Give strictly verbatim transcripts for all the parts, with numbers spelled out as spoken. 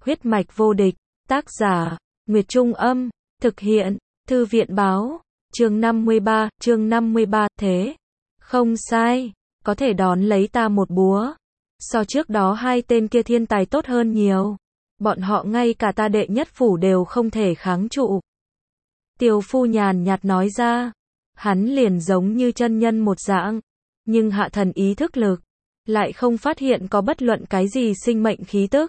Huyết mạch vô địch, tác giả, Nguyệt Trung Âm, thực hiện, Thư viện Báo, chương năm mươi ba, chương năm mươi ba, thế, không sai, có thể đón lấy ta một búa. So trước đó hai tên kia thiên tài tốt hơn nhiều. Bọn họ ngay cả ta đệ nhất phủ đều không thể kháng trụ. Tiêu Phu nhàn nhạt nói ra, hắn liền giống như chân nhân một dạng, nhưng hạ thần ý thức lực, lại không phát hiện có bất luận cái gì sinh mệnh khí tức.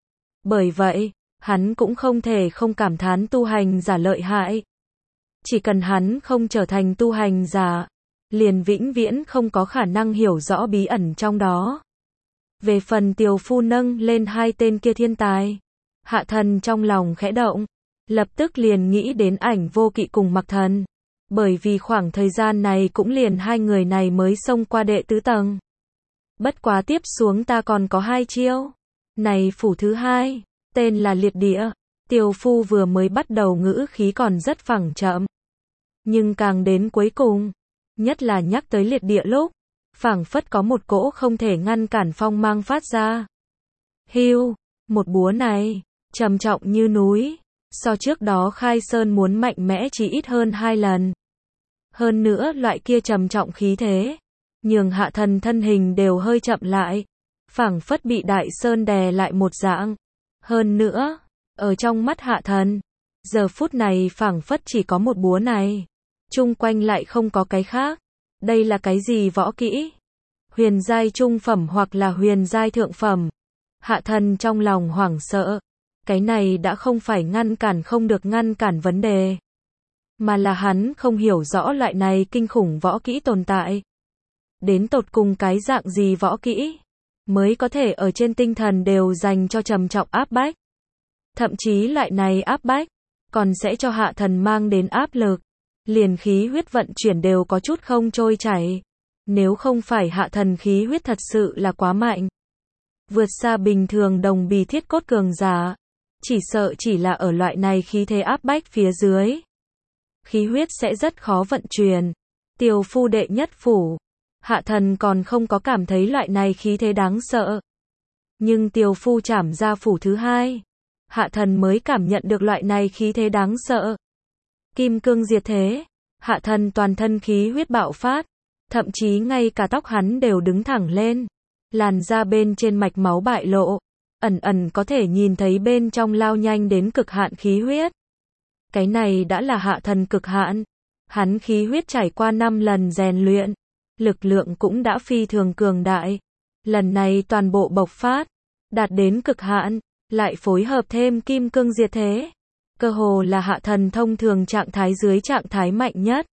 Bởi vậy, hắn cũng không thể không cảm thán tu hành giả lợi hại. Chỉ cần hắn không trở thành tu hành giả, liền vĩnh viễn không có khả năng hiểu rõ bí ẩn trong đó. Về phần Tiêu Phu nâng lên hai tên kia thiên tài, hạ thần trong lòng khẽ động, lập tức liền nghĩ đến Ảnh Vô Kỵ cùng Mặc Thần. Bởi vì khoảng thời gian này cũng liền hai người này mới xông qua đệ tứ tầng. Bất quá tiếp xuống ta còn có hai chiêu. Này phủ thứ hai, tên là Liệt Địa. Tiêu Phu vừa mới bắt đầu ngữ khí còn rất phẳng chậm. Nhưng càng đến cuối cùng, nhất là nhắc tới liệt địa lúc, phảng phất có một cỗ không thể ngăn cản phong mang phát ra. Hưu, một búa này, trầm trọng như núi, so trước đó Khai Sơn muốn mạnh mẽ chỉ ít hơn hai lần. Hơn nữa loại kia trầm trọng khí thế, nhường hạ thần thân hình đều hơi chậm lại, phảng phất bị đại sơn đè lại một dạng. Hơn nữa, ở trong mắt hạ thần, giờ phút này phảng phất chỉ có một búa này, chung quanh lại không có cái khác. Đây là cái gì võ kỹ? Huyền giai trung phẩm hoặc là huyền giai thượng phẩm? Hạ thần trong lòng hoảng sợ. Cái này đã không phải ngăn cản không được ngăn cản vấn đề, mà là hắn không hiểu rõ loại này kinh khủng võ kỹ tồn tại. Đến tột cùng cái dạng gì võ kỹ mới có thể ở trên tinh thần đều dành cho trầm trọng áp bách. Thậm chí loại này áp bách còn sẽ cho hạ thần mang đến áp lực, liền khí huyết vận chuyển đều có chút không trôi chảy. Nếu không phải hạ thần khí huyết thật sự là quá mạnh, vượt xa bình thường đồng bì thiết cốt cường giả, chỉ sợ chỉ là ở loại này khí thế áp bách phía dưới, khí huyết sẽ rất khó vận chuyển. Tiêu Phu đệ nhất phủ, hạ thần còn không có cảm thấy loại này khí thế đáng sợ. Nhưng Tiêu Phu trảm ra phủ thứ hai, hạ thần mới cảm nhận được loại này khí thế đáng sợ. Kim cương diệt thế, hạ thần toàn thân khí huyết bạo phát, thậm chí ngay cả tóc hắn đều đứng thẳng lên, làn da bên trên mạch máu bại lộ, ẩn ẩn có thể nhìn thấy bên trong lao nhanh đến cực hạn khí huyết. Cái này đã là hạ thần cực hạn, hắn khí huyết trải qua năm lần rèn luyện, lực lượng cũng đã phi thường cường đại, lần này toàn bộ bộc phát, đạt đến cực hạn, lại phối hợp thêm kim cương diệt thế. Cơ hồ là hạ thần thông thường trạng thái dưới trạng thái mạnh nhất.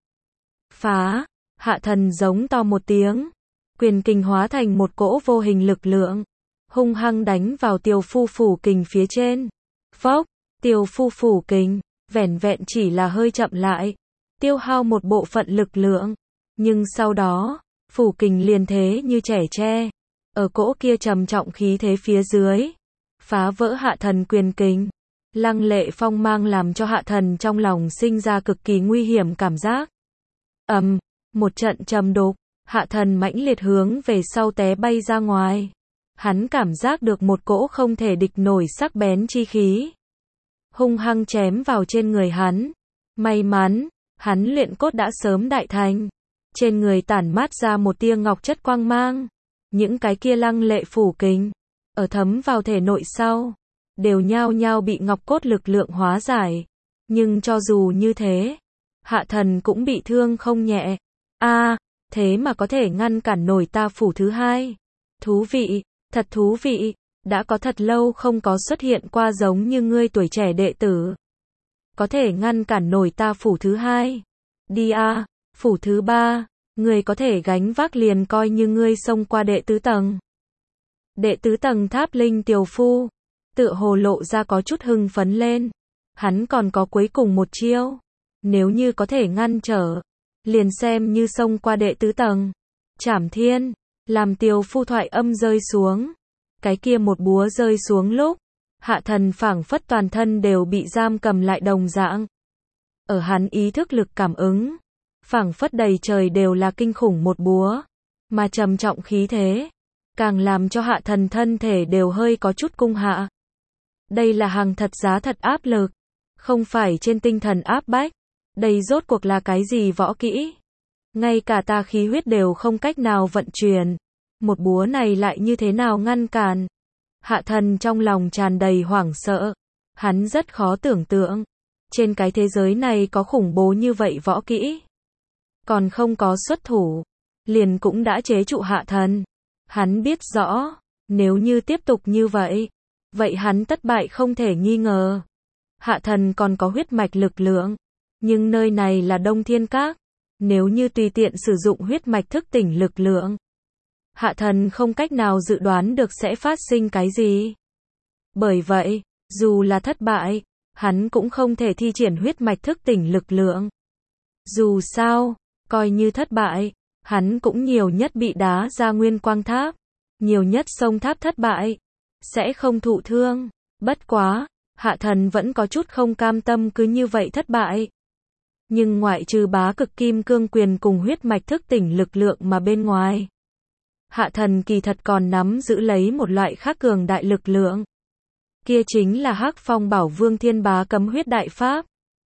Phá, hạ thần giống to một tiếng, quyền kình hóa thành một cỗ vô hình lực lượng, hung hăng đánh vào Tiêu Phu phủ kình phía trên. Phốc, Tiêu Phu phủ kình, vẻn vẹn chỉ là hơi chậm lại, tiêu hao một bộ phận lực lượng, nhưng sau đó, phủ kình liền thế như trẻ tre, ở cỗ kia trầm trọng khí thế phía dưới, phá vỡ hạ thần quyền kình. Lăng lệ phong mang làm cho hạ thần trong lòng sinh ra cực kỳ nguy hiểm cảm giác. Ầm, um, một trận trầm đục, hạ thần mãnh liệt hướng về sau té bay ra ngoài. Hắn cảm giác được một cỗ không thể địch nổi sắc bén chi khí, hung hăng chém vào trên người hắn. May mắn, hắn luyện cốt đã sớm đại thành, trên người tản mát ra một tia ngọc chất quang mang. Những cái kia lăng lệ phủ kình, ở thấm vào thể nội sau, đều nhao nhao bị ngọc cốt lực lượng hóa giải. Nhưng cho dù như thế, hạ thần cũng bị thương không nhẹ. A, à, thế mà có thể ngăn cản nổi ta phủ thứ hai. Thú vị, thật thú vị, đã có thật lâu không có xuất hiện qua giống như ngươi tuổi trẻ đệ tử. Có thể ngăn cản nổi ta phủ thứ hai. Đi a, à, phủ thứ ba, ngươi có thể gánh vác liền coi như ngươi xông qua đệ tứ tầng. Đệ tứ tầng Tháp Linh Tiêu Phu tựa hồ lộ ra có chút hưng phấn lên. Hắn còn có cuối cùng một chiêu. Nếu như có thể ngăn trở, liền xem như xông qua đệ tứ tầng. Trảm thiên, làm Tiêu Phu thoại âm rơi xuống. Cái kia một búa rơi xuống lúc, hạ thần phảng phất toàn thân đều bị giam cầm lại đồng dạng. Ở hắn ý thức lực cảm ứng, phảng phất đầy trời đều là kinh khủng một búa, mà trầm trọng khí thế, càng làm cho hạ thần thân thể đều hơi có chút cung hạ. Đây là hàng thật giá thật áp lực, không phải trên tinh thần áp bách. Đây rốt cuộc là cái gì võ kỹ? Ngay cả ta khí huyết đều không cách nào vận chuyển. Một búa này lại như thế nào ngăn cản? Hạ thần trong lòng tràn đầy hoảng sợ. Hắn rất khó tưởng tượng. Trên cái thế giới này có khủng bố như vậy võ kỹ. Còn không có xuất thủ. Liền cũng đã chế trụ hạ thần. Hắn biết rõ. Nếu như tiếp tục như vậy. Vậy hắn thất bại không thể nghi ngờ. Hạ thần còn có huyết mạch lực lượng. Nhưng nơi này là Đông Thiên Các. Nếu như tùy tiện sử dụng huyết mạch thức tỉnh lực lượng. Hạ thần không cách nào dự đoán được sẽ phát sinh cái gì. Bởi vậy, dù là thất bại, hắn cũng không thể thi triển huyết mạch thức tỉnh lực lượng. Dù sao, coi như thất bại, hắn cũng nhiều nhất bị đá ra nguyên quang tháp. Nhiều nhất sông tháp thất bại, sẽ không thụ thương. Bất quá, hạ thần vẫn có chút không cam tâm cứ như vậy thất bại. Nhưng ngoại trừ bá cực kim cương quyền cùng huyết mạch thức tỉnh lực lượng mà bên ngoài. Hạ thần kỳ thật còn nắm giữ lấy một loại khác cường đại lực lượng. Kia chính là Hắc Phong Bảo Vương Thiên Bá Cấm Huyết Đại Pháp.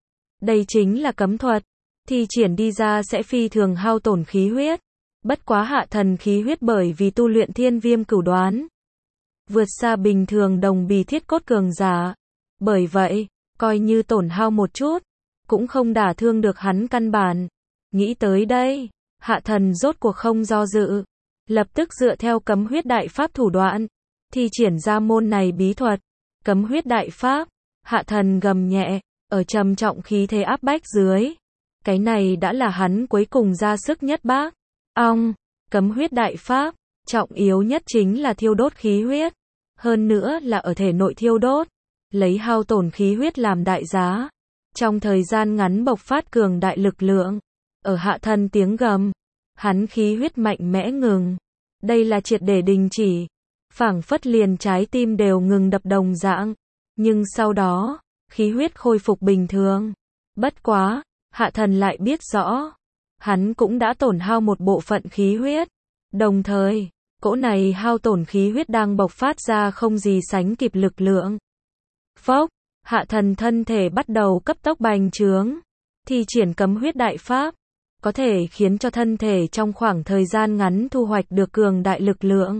Đây chính là cấm thuật. Thi triển đi ra sẽ phi thường hao tổn khí huyết. Bất quá hạ thần khí huyết bởi vì tu luyện thiên viêm cửu đoán. Vượt xa bình thường đồng bì thiết cốt cường giả. Bởi vậy, coi như tổn hao một chút. Cũng không đả thương được hắn căn bản. Nghĩ tới đây, hạ thần rốt cuộc không do dự. Lập tức dựa theo cấm huyết đại pháp thủ đoạn. Thi triển ra môn này bí thuật. Cấm huyết đại pháp. Hạ thần gầm nhẹ. Ở trầm trọng khí thế áp bách dưới. Cái này đã là hắn cuối cùng ra sức nhất bác. Ong. Cấm huyết đại pháp. Trọng yếu nhất chính là thiêu đốt khí huyết. Hơn nữa là ở thể nội thiêu đốt. Lấy hao tổn khí huyết làm đại giá. Trong thời gian ngắn bộc phát cường đại lực lượng. Ở hạ thần tiếng gầm. Hắn khí huyết mạnh mẽ ngừng. Đây là triệt để đình chỉ. Phảng phất liền trái tim đều ngừng đập đồng dạng. Nhưng sau đó, khí huyết khôi phục bình thường. Bất quá, hạ thần lại biết rõ. Hắn cũng đã tổn hao một bộ phận khí huyết. Đồng thời, cỗ này hao tổn khí huyết đang bộc phát ra không gì sánh kịp lực lượng. Phốc, hạ thần thân thể bắt đầu cấp tốc bành trướng. Thi triển cấm huyết đại pháp. Có thể khiến cho thân thể trong khoảng thời gian ngắn thu hoạch được cường đại lực lượng.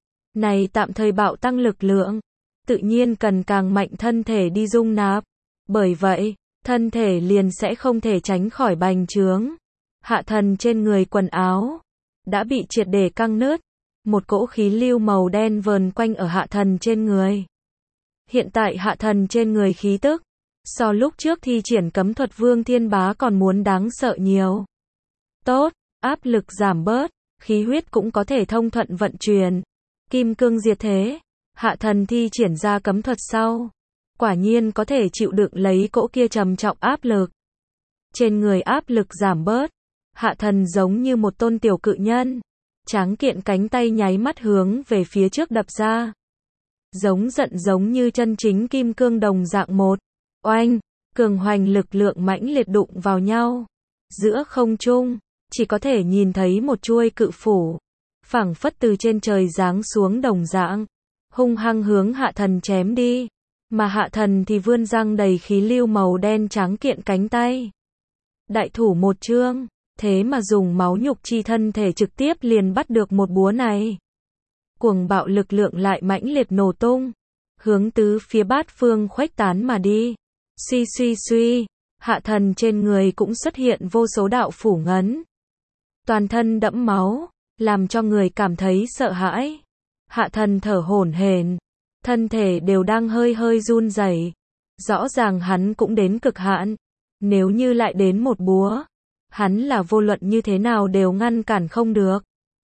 Này tạm thời bạo tăng lực lượng. Tự nhiên cần càng mạnh thân thể đi dung nạp. Bởi vậy, thân thể liền sẽ không thể tránh khỏi bành trướng. Hạ thần trên người quần áo đã bị triệt để căng nứt. Một cỗ khí lưu màu đen vờn quanh ở hạ thần trên người. Hiện tại hạ thần trên người khí tức, so lúc trước thi triển cấm thuật Vương Thiên Bá còn muốn đáng sợ nhiều. Tốt, áp lực giảm bớt, khí huyết cũng có thể thông thuận vận chuyển. Kim cương diệt thế, hạ thần thi triển ra cấm thuật sau. Quả nhiên có thể chịu đựng lấy cỗ kia trầm trọng áp lực. Trên người áp lực giảm bớt, hạ thần giống như một tôn tiểu cự nhân. Tráng kiện cánh tay nháy mắt hướng về phía trước đập ra. Giống giận giống như chân chính kim cương đồng dạng một. Oanh, cường hoành lực lượng mãnh liệt đụng vào nhau. Giữa không trung, chỉ có thể nhìn thấy một chuôi cự phủ. Phảng phất từ trên trời giáng xuống đồng dạng. Hung hăng hướng hạ thần chém đi. Mà hạ thần thì vươn răng đầy khí lưu màu đen tráng kiện cánh tay. Đại thủ một chương. Thế mà dùng máu nhục chi thân thể trực tiếp liền bắt được một búa này. Cuồng bạo lực lượng lại mãnh liệt nổ tung. Hướng tứ phía bát phương khuếch tán mà đi. Suy suy suy. Hạ thần trên người cũng xuất hiện vô số đạo phủ ngấn. Toàn thân đẫm máu. Làm cho người cảm thấy sợ hãi. Hạ thần thở hổn hển. Thân thể đều đang hơi hơi run rẩy. Rõ ràng hắn cũng đến cực hạn. Nếu như lại đến một búa. Hắn là vô luận như thế nào đều ngăn cản không được.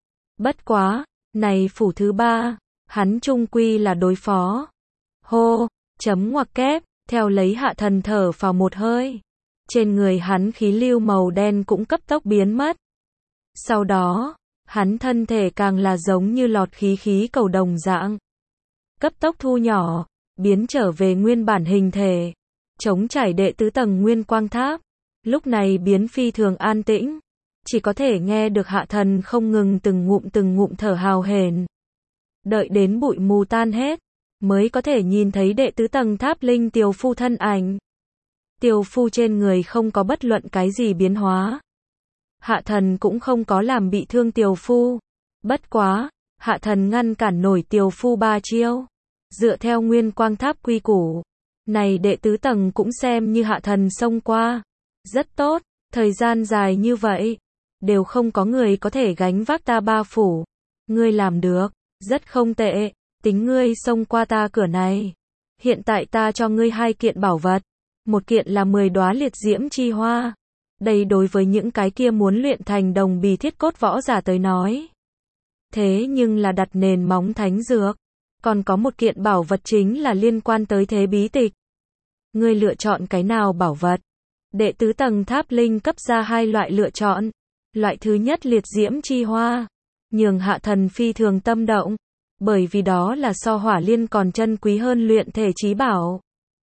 Bất quá, này phủ thứ ba, hắn chung quy là đối phó. Hô, chấm ngoặc kép, theo lấy hạ thần thở vào một hơi. Trên người hắn khí lưu màu đen cũng cấp tốc biến mất. Sau đó, hắn thân thể càng là giống như lọt khí khí cầu đồng dạng. Cấp tốc thu nhỏ, biến trở về nguyên bản hình thể. Chống trải đệ tứ tầng nguyên quang tháp. Lúc này biến phi thường an tĩnh. Chỉ có thể nghe được hạ thần không ngừng từng ngụm từng ngụm thở hào hển. Đợi đến bụi mù tan hết. mới có thể nhìn thấy đệ tứ tầng tháp linh tiều phu thân ảnh. Tiều phu trên người không có bất luận cái gì biến hóa. Hạ thần cũng không có làm bị thương tiều phu. Bất quá, hạ thần ngăn cản nổi tiều phu ba chiêu. Dựa theo nguyên quang tháp quy củ, này đệ tứ tầng cũng xem như hạ thần xông qua. Rất tốt, thời gian dài như vậy, đều không có người có thể gánh vác ta ba phủ. Ngươi làm được, rất không tệ, tính ngươi xông qua ta cửa này. Hiện tại ta cho ngươi hai kiện bảo vật. Một kiện là mười đóa liệt diễm chi hoa. Đây đối với những cái kia muốn luyện thành đồng bì thiết cốt võ giả tới nói. Thế nhưng là đặt nền móng thánh dược. Còn có một kiện bảo vật chính là liên quan tới thế bí tịch. Ngươi lựa chọn cái nào bảo vật? Đệ tứ tầng tháp linh cấp ra hai loại lựa chọn. Loại thứ nhất liệt diễm chi hoa, nhường hạ thần phi thường tâm động, bởi vì đó là so hỏa liên còn chân quý hơn luyện thể chí bảo.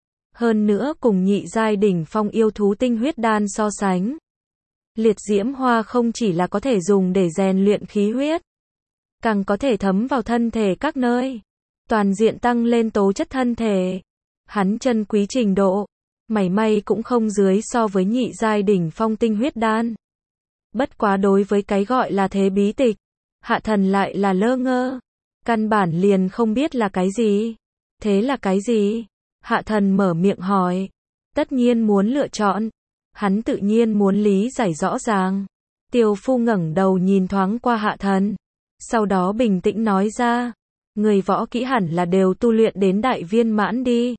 Hơn nữa cùng nhị giai đỉnh phong yêu thú tinh huyết đan so sánh. Liệt diễm hoa không chỉ là có thể dùng để rèn luyện khí huyết, càng có thể thấm vào thân thể các nơi, toàn diện tăng lên tố chất thân thể. Hắn chân quý trình độ, mảy may cũng không dưới so với nhị giai đỉnh phong tinh huyết đan. Bất quá đối với cái gọi là thế bí tịch, hạ thần lại là lơ ngơ, căn bản liền không biết là cái gì. Thế là cái gì? Hạ thần mở miệng hỏi. Tất nhiên muốn lựa chọn, hắn tự nhiên muốn lý giải rõ ràng. Tiều phu ngẩng đầu nhìn thoáng qua hạ thần, sau đó bình tĩnh nói ra, người võ kỹ hẳn là đều tu luyện đến đại viên mãn đi.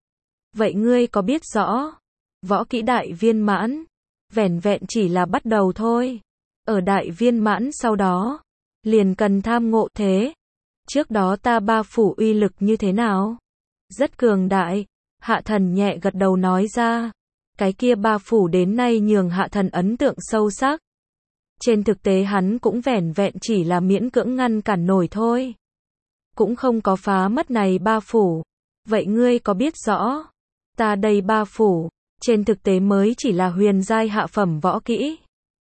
Vậy ngươi có biết rõ, võ kỹ đại viên mãn, vẻn vẹn chỉ là bắt đầu thôi. Ở đại viên mãn sau đó, liền cần tham ngộ thế. Trước đó ta ba phủ uy lực như thế nào? Rất cường đại. Hạ thần nhẹ gật đầu nói ra. Cái kia ba phủ đến nay nhường hạ thần ấn tượng sâu sắc. Trên thực tế hắn cũng vẻn vẹn chỉ là miễn cưỡng ngăn cản nổi thôi. Cũng không có phá mất này ba phủ. Vậy ngươi có biết rõ, ta đây ba phủ, trên thực tế mới chỉ là huyền giai hạ phẩm võ kỹ.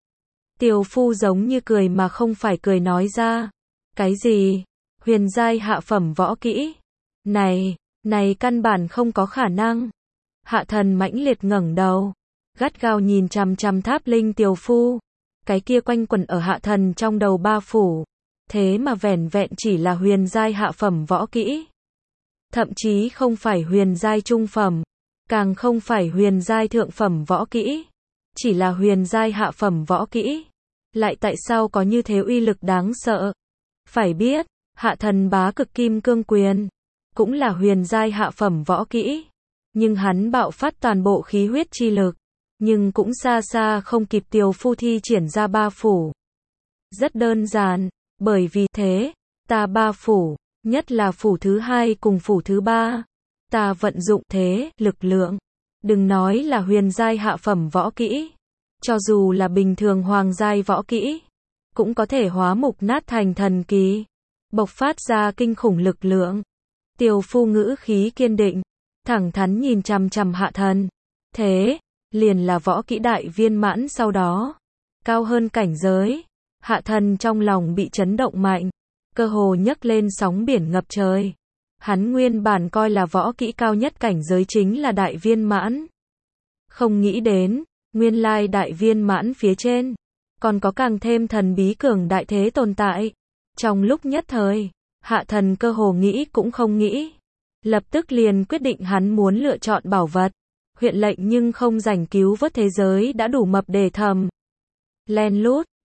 Tiều phu giống như cười mà không phải cười nói ra. Cái gì? Huyền giai hạ phẩm võ kỹ? Này, này căn bản không có khả năng. Hạ thần mãnh liệt ngẩng đầu, gắt gao nhìn chằm chằm tháp linh tiều phu. Cái kia quanh quẩn ở hạ thần trong đầu ba phủ. Thế mà vẻn vẹn chỉ là huyền giai hạ phẩm võ kỹ. Thậm chí không phải huyền giai trung phẩm, càng không phải huyền giai thượng phẩm võ kỹ. Chỉ là huyền giai hạ phẩm võ kỹ. Lại tại sao có như thế uy lực đáng sợ? Phải biết, hạ thần bá cực kim cương quyền, cũng là huyền giai hạ phẩm võ kỹ. Nhưng hắn bạo phát toàn bộ khí huyết chi lực, nhưng cũng xa xa không kịp tiều phu thi triển ra ba phủ. Rất đơn giản, bởi vì thế, ta ba phủ, nhất là phủ thứ hai cùng phủ thứ ba, ta vận dụng thế, lực lượng. Đừng nói là huyền giai hạ phẩm võ kỹ, cho dù là bình thường hoàng giai võ kỹ, cũng có thể hóa mục nát thành thần kỳ, bộc phát ra kinh khủng lực lượng. Tiều phu ngữ khí kiên định, thẳng thắn nhìn chằm chằm hạ thần. Thế, liền là võ kỹ đại viên mãn sau đó, cao hơn cảnh giới. Hạ thần trong lòng bị chấn động mạnh, cơ hồ nhấc lên sóng biển ngập trời. Hắn nguyên bản coi là võ kỹ cao nhất cảnh giới chính là đại viên mãn. Không nghĩ đến, nguyên lai đại viên mãn phía trên, còn có càng thêm thần bí cường đại thế tồn tại. Trong lúc nhất thời, hạ thần cơ hồ nghĩ cũng không nghĩ. Lập tức liền quyết định hắn muốn lựa chọn bảo vật. Huyện lệnh nhưng không rảnh cứu vớt thế giới đã đủ mập để thầm. Len lút,